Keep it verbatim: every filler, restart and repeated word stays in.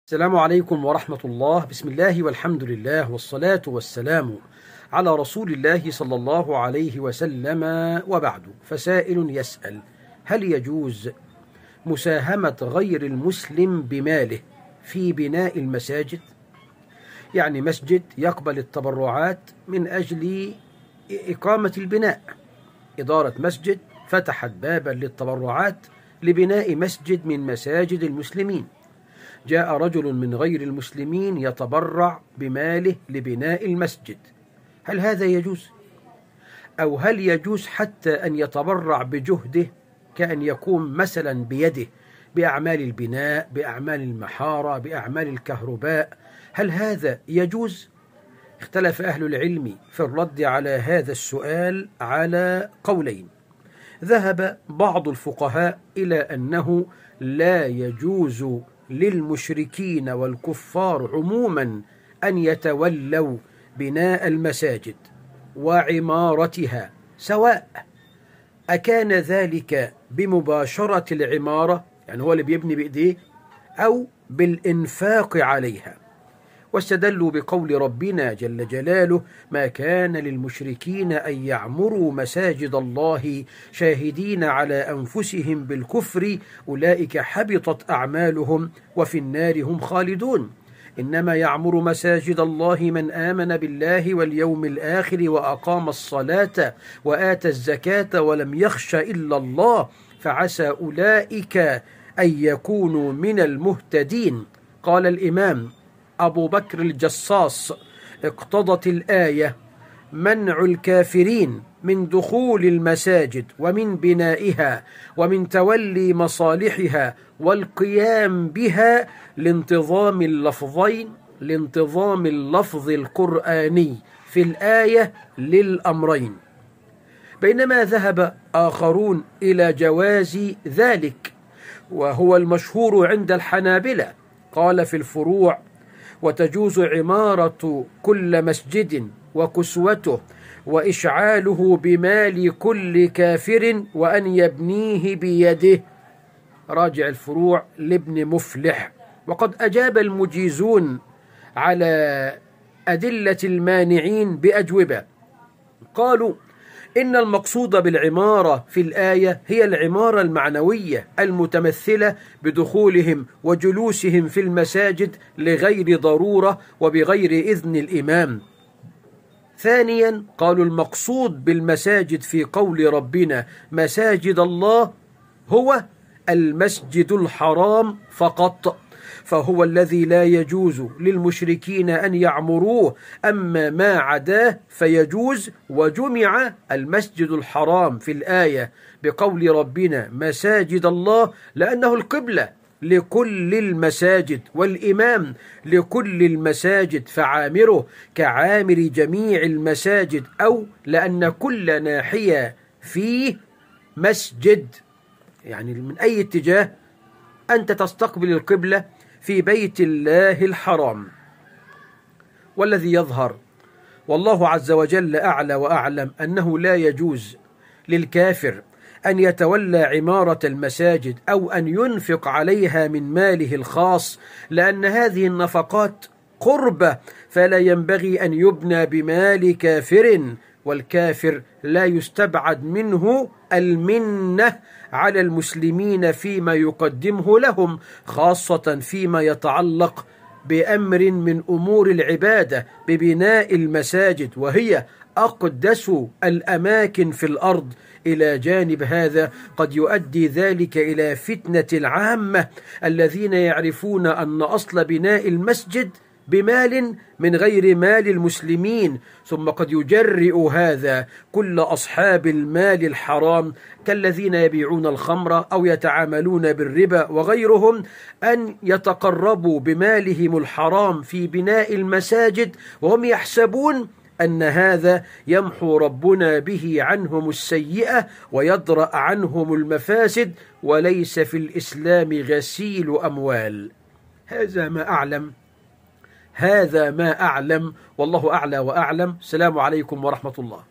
السلام عليكم ورحمة الله. بسم الله والحمد لله والصلاة والسلام على رسول الله صلى الله عليه وسلم، وبعد. فسائل يسأل: هل يجوز مساهمة غير المسلم بماله في بناء المساجد؟ يعني مسجد يقبل التبرعات من أجل إقامة البناء، إدارة مسجد فتحت بابا للتبرعات لبناء مسجد من مساجد المسلمين. جاء رجل من غير المسلمين يتبرع بماله لبناء المسجد، هل هذا يجوز؟ أو هل يجوز حتى أن يتبرع بجهده، كأن يقوم مثلا بيده بأعمال البناء، بأعمال المحارة، بأعمال الكهرباء؟ هل هذا يجوز؟ اختلف أهل العلم في الرد على هذا السؤال على قولين. ذهب بعض الفقهاء إلى أنه لا يجوز للمشركين والكفار عموما أن يتولوا بناء المساجد وعمارتها، سواء أكان ذلك بمباشرة العمارة، يعني هو اللي بيبني بإيديه، أو بالإنفاق عليها. واستدلوا بقول ربنا جل جلاله: ما كان للمشركين أن يعمروا مساجد الله شاهدين على أنفسهم بالكفر أولئك حبطت أعمالهم وفي النار هم خالدون. إنما يعمر مساجد الله من آمن بالله واليوم الآخر وأقام الصلاة وآتى الزكاة ولم يخش إلا الله فعسى أولئك أن يكونوا من المهتدين. قال الإمام أبو بكر الجصاص: اقتضت الآية منع الكافرين من دخول المساجد ومن بنائها ومن تولي مصالحها والقيام بها لانتظام اللفظين لانتظام اللفظ القرآني في الآية للأمرين، بينما ذهب آخرون إلى جواز ذلك، وهو المشهور عند الحنابلة. قال في الفروع: وتجوز عمارة كل مسجد وكسوته وإشعاله بمال كل كافر وأن يبنيه بيده. راجع الفروع لابن مفلح. وقد أجاب المجيزون على أدلة المانعين بأجوبة. قالوا: إن المقصود بالعمارة في الآية هي العمارة المعنوية المتمثلة بدخولهم وجلوسهم في المساجد لغير ضرورة وبغير إذن الإمام. ثانيا، قالوا المقصود بالمساجد في قول ربنا مساجد الله هو المسجد الحرام فقط، فهو الذي لا يجوز للمشركين أن يعمروه، أما ما عداه فيجوز. وجمع المسجد الحرام في الآية بقول ربنا مساجد الله لأنه القبلة لكل المساجد والإمام لكل المساجد، فعامره كعامر جميع المساجد، أو لأن كل ناحية فيه مسجد، يعني من أي اتجاه أنت تستقبل القبلة في بيت الله الحرام. والذي يظهر والله عز وجل أعلى وأعلم أنه لا يجوز للكافر أن يتولى عمارة المساجد أو أن ينفق عليها من ماله الخاص، لأن هذه النفقات قربة، فلا ينبغي أن يبنى بمال كافر، والكافر لا يستبعد منه المنة على المسلمين فيما يقدمه لهم، خاصة فيما يتعلق بأمر من أمور العبادة ببناء المساجد، وهي أقدس الأماكن في الأرض. إلى جانب هذا قد يؤدي ذلك إلى فتنة العامة الذين يعرفون أن أصل بناء المسجد بمال من غير مال المسلمين، ثم قد يجرئ هذا كل أصحاب المال الحرام كالذين يبيعون الخمر أو يتعاملون بالربا وغيرهم أن يتقربوا بمالهم الحرام في بناء المساجد، وهم يحسبون أن هذا يمحو ربنا به عنهم السيئة ويدرأ عنهم المفاسد، وليس في الإسلام غسيل أموال. هذا ما أعلم هذا ما أعلم والله أعلى وأعلم. السلام عليكم ورحمة الله.